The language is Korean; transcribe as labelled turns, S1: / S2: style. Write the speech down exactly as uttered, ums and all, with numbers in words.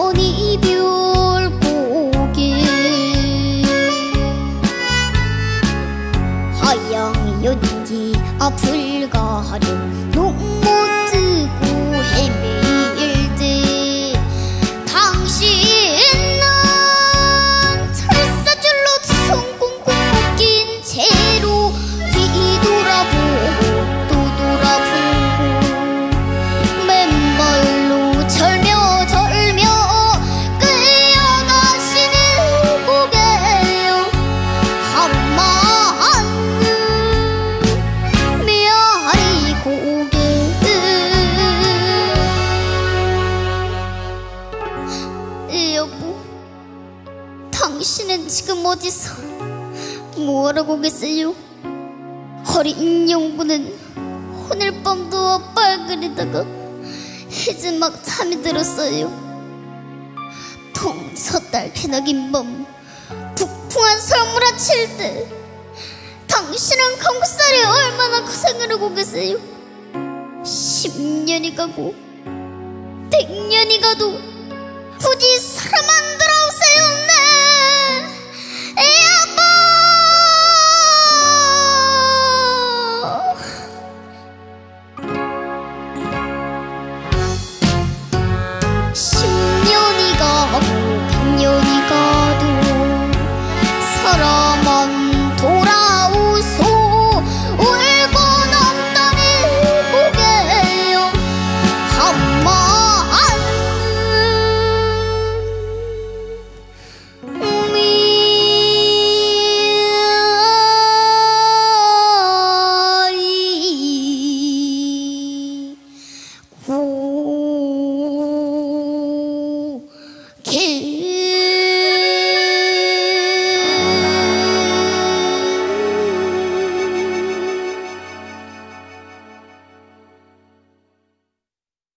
S1: 전 이별 고개 하양 연기 앞을 가려 눈못 뜨고 헤매일 때 당신은 철사줄로 두 손 꽁꽁 묶인 채로 뒤돌아보고 또 돌아보고 맨발로 절며 절며 끌려가시는 고개요. 한마는 메아리 고개 여보, 당신은 지금 어디서 뭐하라고 계세요? 어린 영구는 오늘 밤도 아빠를 그리다가 이제 막 잠이 들었어요. 동서달 기나긴 밤 북풍한 설물아칠 때 당신은 강국살이 얼마나 고생을 하고 계세요? 십년이 가고 백년이 가도 부디 사람 안 들어